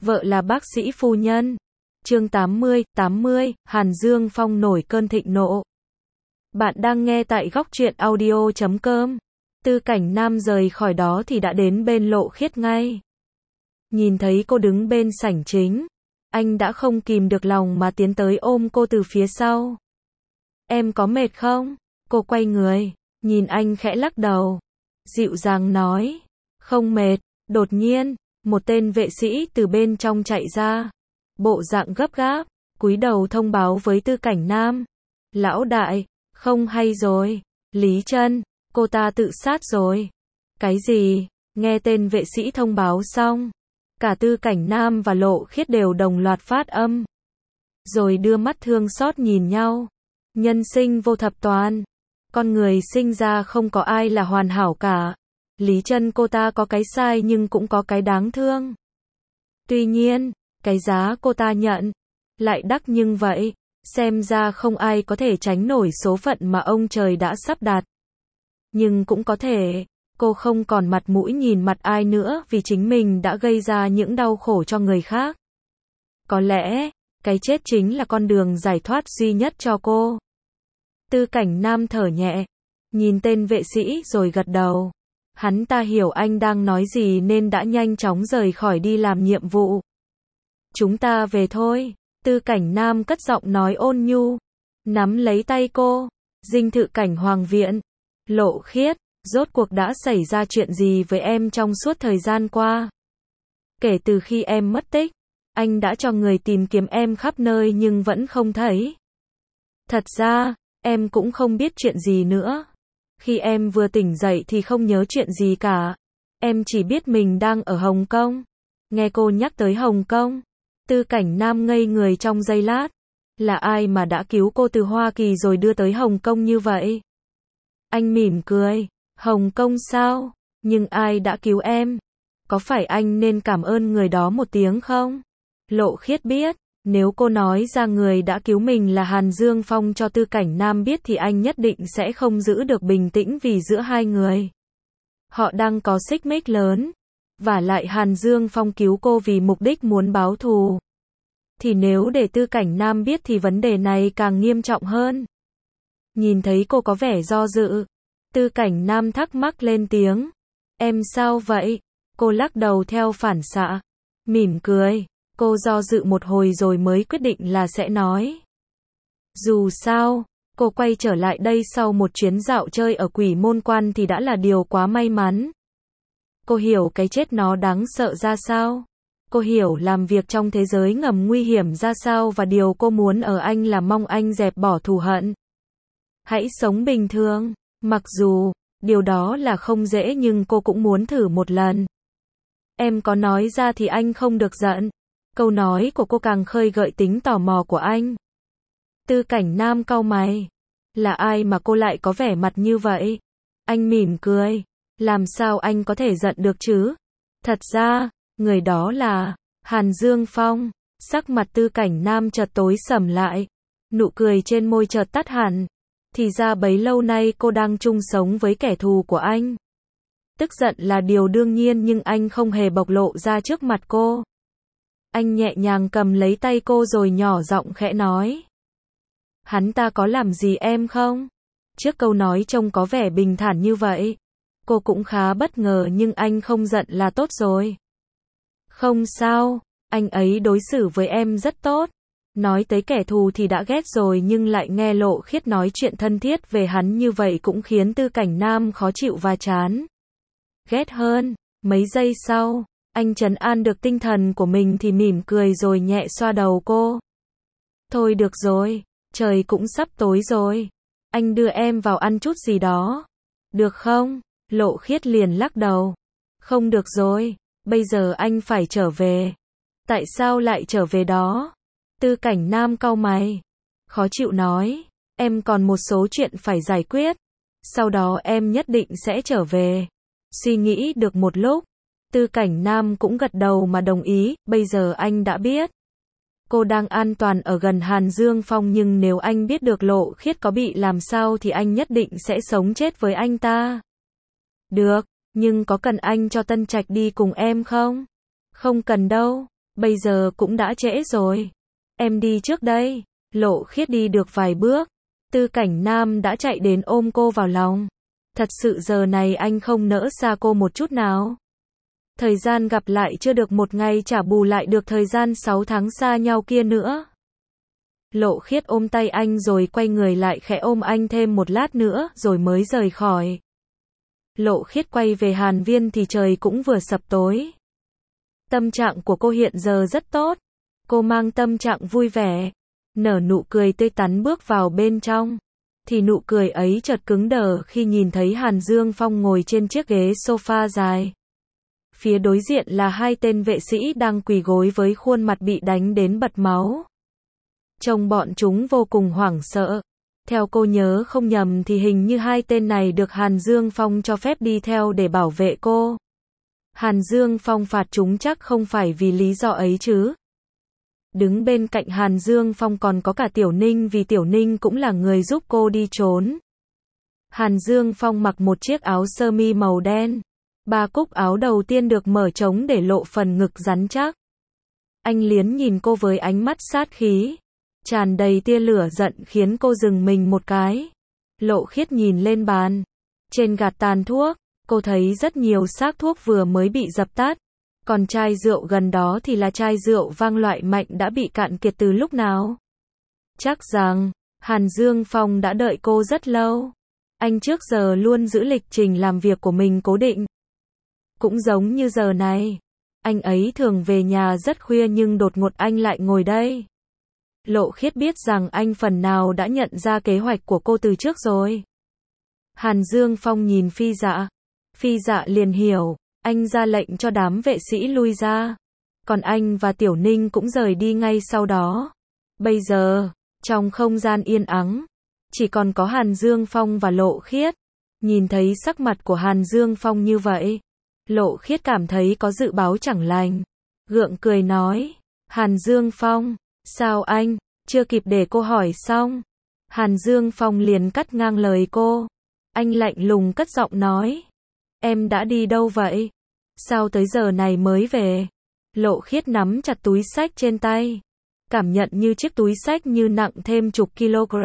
vợ là bác sĩ phu nhân. Chương 80, Hàn Dương Phong nổi cơn thịnh nộ. Bạn đang nghe tại góc truyện audio.com. Tư Cảnh Nam rời khỏi đó thì đã đến bên Lộ Khiết ngay. Nhìn thấy cô đứng bên sảnh chính, anh đã không kìm được lòng mà tiến tới ôm cô từ phía sau. Em có mệt không? Cô quay người, nhìn anh khẽ lắc đầu. Dịu dàng nói, không mệt. Đột nhiên, một tên vệ sĩ từ bên trong chạy ra. Bộ dạng gấp gáp, cúi đầu thông báo với Tư Cảnh Nam. Lão đại, không hay rồi. Lý Trân, cô ta tự sát rồi. Cái gì? Nghe tên vệ sĩ thông báo xong, cả Tư Cảnh Nam và Lộ Khiết đều đồng loạt phát âm. Rồi đưa mắt thương xót nhìn nhau. Nhân sinh vô thập toàn. Con người sinh ra không có ai là hoàn hảo cả. Lý Trân cô ta có cái sai nhưng cũng có cái đáng thương. Tuy nhiên, cái giá cô ta nhận lại đắt nhưng vậy, xem ra không ai có thể tránh nổi số phận mà ông trời đã sắp đặt. Nhưng cũng có thể, cô không còn mặt mũi nhìn mặt ai nữa vì chính mình đã gây ra những đau khổ cho người khác. Có lẽ, cái chết chính là con đường giải thoát duy nhất cho cô. Tư Cảnh Nam thở nhẹ, nhìn tên vệ sĩ rồi gật đầu. Hắn ta hiểu anh đang nói gì nên đã nhanh chóng rời khỏi đi làm nhiệm vụ. Chúng ta về thôi. Tư Cảnh Nam cất giọng nói ôn nhu, nắm lấy tay cô. Dinh thự Cảnh Hoàng viện. Lộ Khiết, rốt cuộc đã xảy ra chuyện gì với em trong suốt thời gian qua? Kể từ khi em mất tích, anh đã cho người tìm kiếm em khắp nơi nhưng vẫn không thấy. Thật ra, em cũng không biết chuyện gì nữa. Khi em vừa tỉnh dậy thì không nhớ chuyện gì cả. Em chỉ biết mình đang ở Hồng Kông. Nghe cô nhắc tới Hồng Kông, Tư Cảnh Nam ngây người trong giây lát. Là ai mà đã cứu cô từ Hoa Kỳ rồi đưa tới Hồng Kông như vậy? Anh mỉm cười. Hồng Kông sao? Nhưng ai đã cứu em? Có phải anh nên cảm ơn người đó một tiếng không? Lộ Khiết biết, nếu cô nói ra người đã cứu mình là Hàn Dương Phong cho Tư Cảnh Nam biết thì anh nhất định sẽ không giữ được bình tĩnh vì giữa hai người họ đang có xích mích lớn. Vả lại Hàn Dương Phong cứu cô vì mục đích muốn báo thù. Thì nếu để Tư Cảnh Nam biết thì vấn đề này càng nghiêm trọng hơn. Nhìn thấy cô có vẻ do dự, Tư Cảnh Nam thắc mắc lên tiếng. Em sao vậy? Cô lắc đầu theo phản xạ, mỉm cười. Cô do dự một hồi rồi mới quyết định là sẽ nói. Dù sao, cô quay trở lại đây sau một chuyến dạo chơi ở Quỷ Môn Quan thì đã là điều quá may mắn. Cô hiểu cái chết nó đáng sợ ra sao. Cô hiểu làm việc trong thế giới ngầm nguy hiểm ra sao và điều cô muốn ở anh là mong anh dẹp bỏ thù hận. Hãy sống bình thường. Mặc dù, điều đó là không dễ nhưng cô cũng muốn thử một lần. Em có nói ra thì anh không được giận. Câu nói của cô càng khơi gợi tính tò mò của anh. Tư Cảnh Nam cau mày. Là ai mà cô lại có vẻ mặt như vậy? Anh mỉm cười. Làm sao anh có thể giận được chứ? Thật ra, người đó là Hàn Dương Phong. Sắc mặt Tư Cảnh Nam chợt tối sầm lại. Nụ cười trên môi chợt tắt hẳn. Thì ra bấy lâu nay cô đang chung sống với kẻ thù của anh. Tức giận là điều đương nhiên nhưng anh không hề bộc lộ ra trước mặt cô. Anh nhẹ nhàng cầm lấy tay cô rồi nhỏ giọng khẽ nói. Hắn ta có làm gì em không? Trước câu nói trông có vẻ bình thản như vậy, cô cũng khá bất ngờ nhưng anh không giận là tốt rồi. Không sao, anh ấy đối xử với em rất tốt. Nói tới kẻ thù thì đã ghét rồi nhưng lại nghe Lộ Khiết nói chuyện thân thiết về hắn như vậy cũng khiến Tư Cảnh Nam khó chịu và chán ghét hơn. Mấy giây sau, anh trấn an được tinh thần của mình thì mỉm cười rồi nhẹ xoa đầu cô. Thôi được rồi, trời cũng sắp tối rồi. Anh đưa em vào ăn chút gì đó. Được không? Lộ Khiết liền lắc đầu. Không được rồi, bây giờ anh phải trở về. Tại sao lại trở về đó? Tư Cảnh Nam cau mày. Khó chịu nói. Em còn một số chuyện phải giải quyết. Sau đó em nhất định sẽ trở về. Suy nghĩ được một lúc, Tư Cảnh Nam cũng gật đầu mà đồng ý. Bây giờ anh đã biết cô đang an toàn ở gần Hàn Dương Phong nhưng nếu anh biết được Lộ Khiết có bị làm sao thì anh nhất định sẽ sống chết với anh ta. Được, nhưng có cần anh cho Tân Trạch đi cùng em không? Không cần đâu. Bây giờ cũng đã trễ rồi. Em đi trước đây. Lộ Khiết đi được vài bước. Tư Cảnh Nam đã chạy đến ôm cô vào lòng. Thật sự giờ này anh không nỡ xa cô một chút nào. Thời gian gặp lại chưa được một ngày trả bù lại được thời gian 6 tháng xa nhau kia nữa. Lộ Khiết ôm tay anh rồi quay người lại khẽ ôm anh thêm một lát nữa rồi mới rời khỏi. Lộ Khiết quay về Hàn Viên thì trời cũng vừa sập tối. Tâm trạng của cô hiện giờ rất tốt. Cô mang tâm trạng vui vẻ, nở nụ cười tươi tắn bước vào bên trong. Thì nụ cười ấy chợt cứng đờ khi nhìn thấy Hàn Dương Phong ngồi trên chiếc ghế sofa dài. Phía đối diện là hai tên vệ sĩ đang quỳ gối với khuôn mặt bị đánh đến bật máu. Trông bọn chúng vô cùng hoảng sợ. Theo cô nhớ không nhầm thì hình như hai tên này được Hàn Dương Phong cho phép đi theo để bảo vệ cô. Hàn Dương Phong phạt chúng chắc không phải vì lý do ấy chứ. Đứng bên cạnh Hàn Dương Phong còn có cả Tiểu Ninh vì Tiểu Ninh cũng là người giúp cô đi trốn. Hàn Dương Phong mặc một chiếc áo sơ mi màu đen. 3 cúc áo đầu tiên được mở trống để lộ phần ngực rắn chắc. Anh liến nhìn cô với ánh mắt sát khí, tràn đầy tia lửa giận khiến cô dừng mình một cái. Lộ Khiết nhìn lên bàn. Trên gạt tàn thuốc, cô thấy rất nhiều xác thuốc vừa mới bị dập tắt. Còn chai rượu gần đó thì là chai rượu vang loại mạnh đã bị cạn kiệt từ lúc nào. Chắc rằng, Hàn Dương Phong đã đợi cô rất lâu. Anh trước giờ luôn giữ lịch trình làm việc của mình cố định. Cũng giống như giờ này. Anh ấy thường về nhà rất khuya nhưng đột ngột anh lại ngồi đây. Lộ Khiết biết rằng anh phần nào đã nhận ra kế hoạch của cô từ trước rồi. Hàn Dương Phong nhìn Phi Dạ. Phi Dạ liền hiểu. Anh ra lệnh cho đám vệ sĩ lui ra. Còn anh và Tiểu Ninh cũng rời đi ngay sau đó. Bây giờ, trong không gian yên ắng, chỉ còn có Hàn Dương Phong và Lộ Khiết. Nhìn thấy sắc mặt của Hàn Dương Phong như vậy, Lộ Khiết cảm thấy có dự báo chẳng lành. Gượng cười nói, Hàn Dương Phong, sao anh? Chưa kịp để cô hỏi xong, Hàn Dương Phong liền cắt ngang lời cô. Anh lạnh lùng cất giọng nói, em đã đi đâu vậy? Sao tới giờ này mới về? Lộ Khiết nắm chặt túi xách trên tay, cảm nhận như chiếc túi xách như nặng thêm chục kg.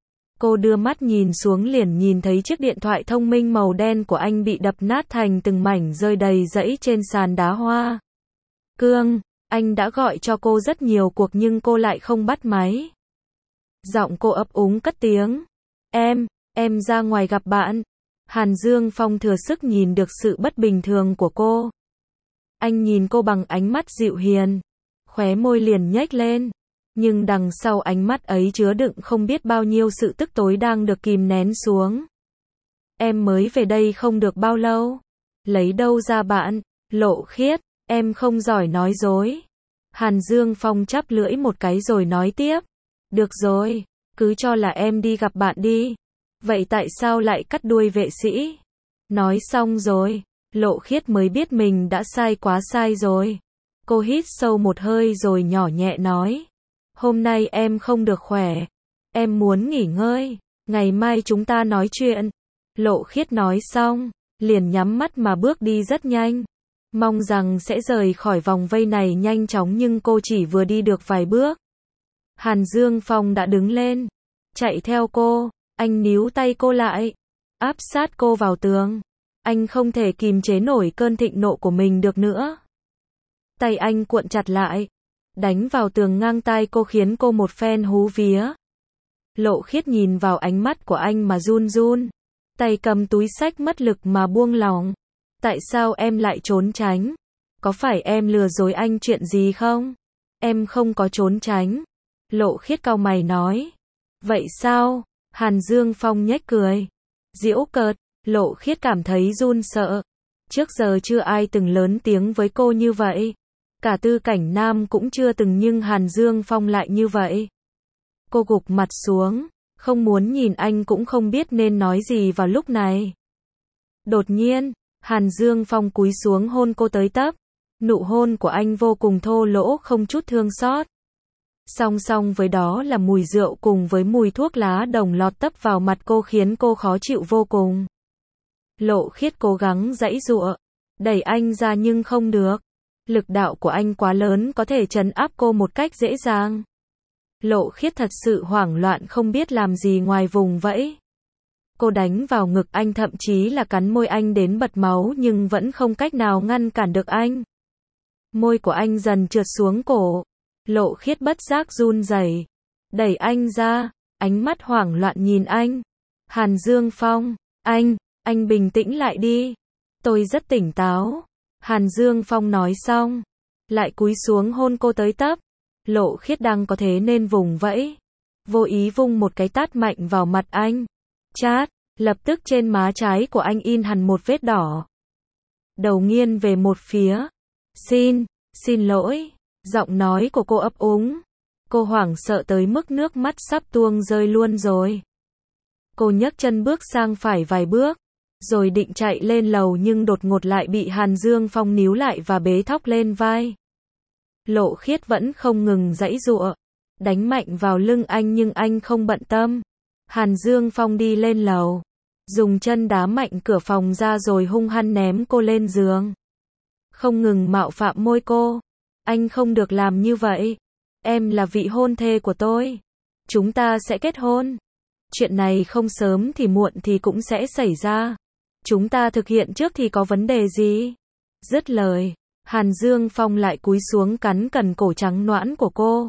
Cô đưa mắt nhìn xuống liền nhìn thấy chiếc điện thoại thông minh màu đen của anh bị đập nát thành từng mảnh rơi đầy rẫy trên sàn đá hoa. Cương, anh đã gọi cho cô rất nhiều cuộc nhưng cô lại không bắt máy. Giọng cô ấp úng cất tiếng. Em ra ngoài gặp bạn. Hàn Dương Phong thừa sức nhìn được sự bất bình thường của cô. Anh nhìn cô bằng ánh mắt dịu hiền. Khóe môi liền nhếch lên. Nhưng đằng sau ánh mắt ấy chứa đựng không biết bao nhiêu sự tức tối đang được kìm nén xuống. Em mới về đây không được bao lâu. Lấy đâu ra bạn? Lộ Khiết, em không giỏi nói dối. Hàn Dương Phong chắp lưỡi một cái rồi nói tiếp. Được rồi, cứ cho là em đi gặp bạn đi. Vậy tại sao lại cắt đuôi vệ sĩ? Nói xong rồi, Lộ Khiết mới biết mình đã sai quá sai rồi. Cô hít sâu một hơi rồi nhỏ nhẹ nói. Hôm nay em không được khỏe. Em muốn nghỉ ngơi. Ngày mai chúng ta nói chuyện. Lộ Khiết nói xong, liền nhắm mắt mà bước đi rất nhanh. Mong rằng sẽ rời khỏi vòng vây này nhanh chóng nhưng cô chỉ vừa đi được vài bước. Hàn Dương Phong đã đứng lên, chạy theo cô. Anh níu tay cô lại, áp sát cô vào tường. Anh không thể kìm chế nổi cơn thịnh nộ của mình được nữa. Tay anh cuộn chặt lại, đánh vào tường ngang tai cô khiến cô một phen hú vía. Lộ Khiết nhìn vào ánh mắt của anh mà run run. Tay cầm túi xách mất lực mà buông lỏng. Tại sao em lại trốn tránh? Có phải em lừa dối anh chuyện gì không? Em không có trốn tránh. Lộ Khiết cau mày nói. Vậy sao? Hàn Dương Phong nhếch cười. Giễu cợt, Lộ Khiết cảm thấy run sợ. Trước giờ chưa ai từng lớn tiếng với cô như vậy. Cả Tư Cảnh Nam cũng chưa từng nhưng Hàn Dương Phong lại như vậy. Cô gục mặt xuống, không muốn nhìn anh cũng không biết nên nói gì vào lúc này. Đột nhiên, Hàn Dương Phong cúi xuống hôn cô tới tấp. Nụ hôn của anh vô cùng thô lỗ không chút thương xót. Song song với đó là mùi rượu cùng với mùi thuốc lá đồng lọt tấp vào mặt cô khiến cô khó chịu vô cùng. Lộ Khiết cố gắng giãy giụa, đẩy anh ra nhưng không được. Lực đạo của anh quá lớn có thể trấn áp cô một cách dễ dàng. Lộ Khiết thật sự hoảng loạn không biết làm gì ngoài vùng vẫy. Cô đánh vào ngực anh thậm chí là cắn môi anh đến bật máu nhưng vẫn không cách nào ngăn cản được anh. Môi của anh dần trượt xuống cổ. Lộ Khiết bất giác run rẩy, đẩy anh ra, ánh mắt hoảng loạn nhìn anh. Hàn Dương Phong, anh bình tĩnh lại đi. Tôi rất tỉnh táo. Hàn Dương Phong nói xong, lại cúi xuống hôn cô tới tấp. Lộ Khiết đang có thế nên vùng vẫy, vô ý vung một cái tát mạnh vào mặt anh. Chát, lập tức trên má trái của anh in hẳn một vết đỏ. Đầu nghiêng về một phía. Xin lỗi. Giọng nói của cô ấp úng. Cô hoảng sợ tới mức nước mắt sắp tuôn rơi luôn rồi. Cô nhấc chân bước sang phải vài bước, rồi định chạy lên lầu nhưng đột ngột lại bị Hàn Dương Phong níu lại và bế thóc lên vai. Lộ Khiết vẫn không ngừng giãy giụa, đánh mạnh vào lưng anh nhưng anh không bận tâm. Hàn Dương Phong đi lên lầu, dùng chân đá mạnh cửa phòng ra rồi hung hăng ném cô lên giường. Không ngừng mạo phạm môi cô. Anh không được làm như vậy. Em là vị hôn thê của tôi. Chúng ta sẽ kết hôn. Chuyện này không sớm thì muộn thì cũng sẽ xảy ra. Chúng ta thực hiện trước thì có vấn đề gì? Dứt lời, Hàn Dương Phong lại cúi xuống cắn cần cổ trắng nõn của cô.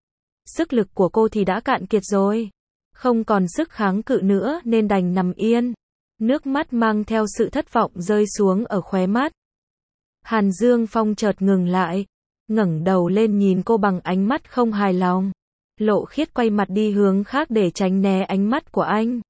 Sức lực của cô thì đã cạn kiệt rồi. Không còn sức kháng cự nữa nên đành nằm yên. Nước mắt mang theo sự thất vọng rơi xuống ở khóe mắt. Hàn Dương Phong chợt ngừng lại, ngẩng đầu lên nhìn cô bằng ánh mắt không hài lòng. Lộ Khiết quay mặt đi hướng khác để tránh né ánh mắt của anh.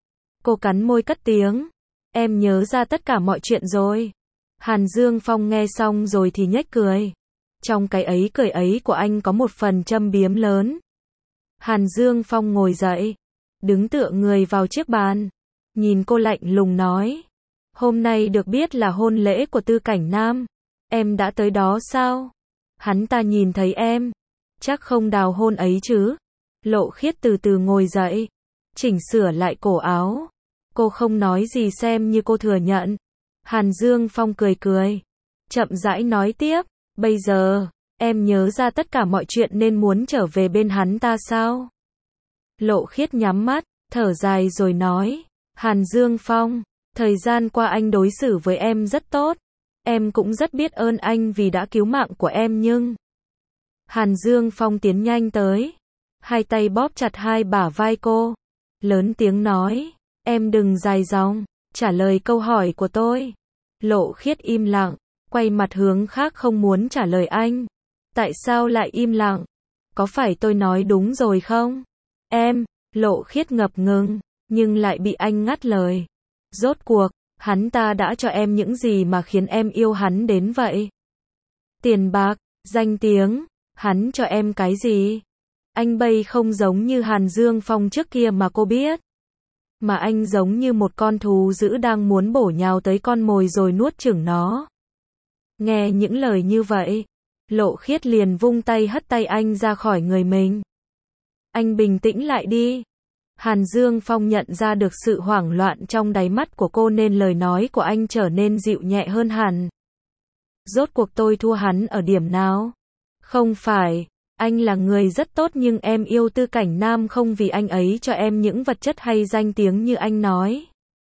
Cô cắn môi cất tiếng. Em nhớ ra tất cả mọi chuyện rồi. Hàn Dương Phong nghe xong rồi thì nhếch cười. Trong cái ấy cười ấy của anh có một phần châm biếm lớn. Hàn Dương Phong ngồi dậy, đứng tựa người vào chiếc bàn, nhìn cô lạnh lùng nói. Hôm nay được biết là hôn lễ của Tư Cảnh Nam. Em đã tới đó sao? Hắn ta nhìn thấy em, chắc không đào hôn ấy chứ? Lộ Khiết từ từ ngồi dậy, chỉnh sửa lại cổ áo. Cô không nói gì xem như cô thừa nhận. Hàn Dương Phong cười cười, chậm rãi nói tiếp. Bây giờ, em nhớ ra tất cả mọi chuyện nên muốn trở về bên hắn ta sao? Lộ Khiết nhắm mắt, thở dài rồi nói. Hàn Dương Phong, thời gian qua anh đối xử với em rất tốt. Em cũng rất biết ơn anh vì đã cứu mạng của em nhưng... Hàn Dương Phong tiến nhanh tới, hai tay bóp chặt hai bả vai cô, lớn tiếng nói. Em đừng dài dòng, trả lời câu hỏi của tôi. Lộ Khiết im lặng, quay mặt hướng khác không muốn trả lời anh. Tại sao lại im lặng? Có phải tôi nói đúng rồi không? Em, Lộ Khiết ngập ngừng, nhưng lại bị anh ngắt lời. Rốt cuộc, hắn ta đã cho em những gì mà khiến em yêu hắn đến vậy? Tiền bạc, danh tiếng, hắn cho em cái gì? Anh bây không giống như Hàn Dương Phong trước kia mà cô biết. Mà anh giống như một con thú dữ đang muốn bổ nhào tới con mồi rồi nuốt chửng nó. Nghe những lời như vậy, Lộ Khiết liền vung tay hất tay anh ra khỏi người mình. Anh bình tĩnh lại đi. Hàn Dương Phong nhận ra được sự hoảng loạn trong đáy mắt của cô nên lời nói của anh trở nên dịu nhẹ hơn hẳn. Rốt cuộc tôi thua hắn ở điểm nào? Không phải, anh là người rất tốt nhưng em yêu Tư Cảnh Nam không vì anh ấy cho em những vật chất hay danh tiếng như anh nói.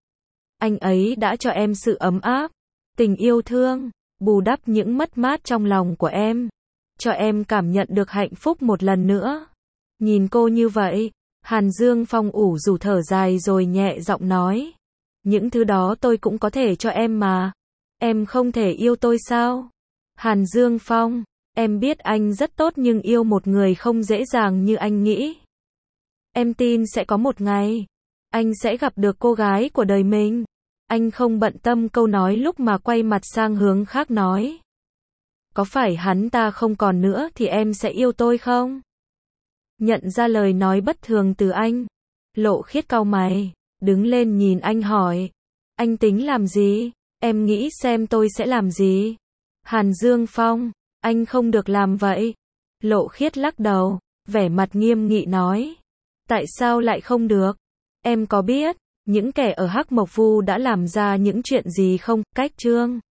Anh ấy đã cho em sự ấm áp, tình yêu thương, bù đắp những mất mát trong lòng của em, cho em cảm nhận được hạnh phúc một lần nữa. Nhìn cô như vậy, Hàn Dương Phong ủ rũ thở dài rồi nhẹ giọng nói. Những thứ đó tôi cũng có thể cho em mà. Em không thể yêu tôi sao? Hàn Dương Phong, em biết anh rất tốt nhưng yêu một người không dễ dàng như anh nghĩ. Em tin sẽ có một ngày, anh sẽ gặp được cô gái của đời mình. Anh không bận tâm câu nói lúc mà quay mặt sang hướng khác nói. Có phải hắn ta không còn nữa thì em sẽ yêu tôi không? Nhận ra lời nói bất thường từ anh, Lộ Khiết cau mày, đứng lên nhìn anh hỏi. Anh tính làm gì? Em nghĩ xem tôi sẽ làm gì? Hàn Dương Phong, anh không được làm vậy. Lộ Khiết lắc đầu, vẻ mặt nghiêm nghị nói. Tại sao lại không được? Em có biết những kẻ ở Hắc Mộc Vu đã làm ra những chuyện gì không? Cách Trương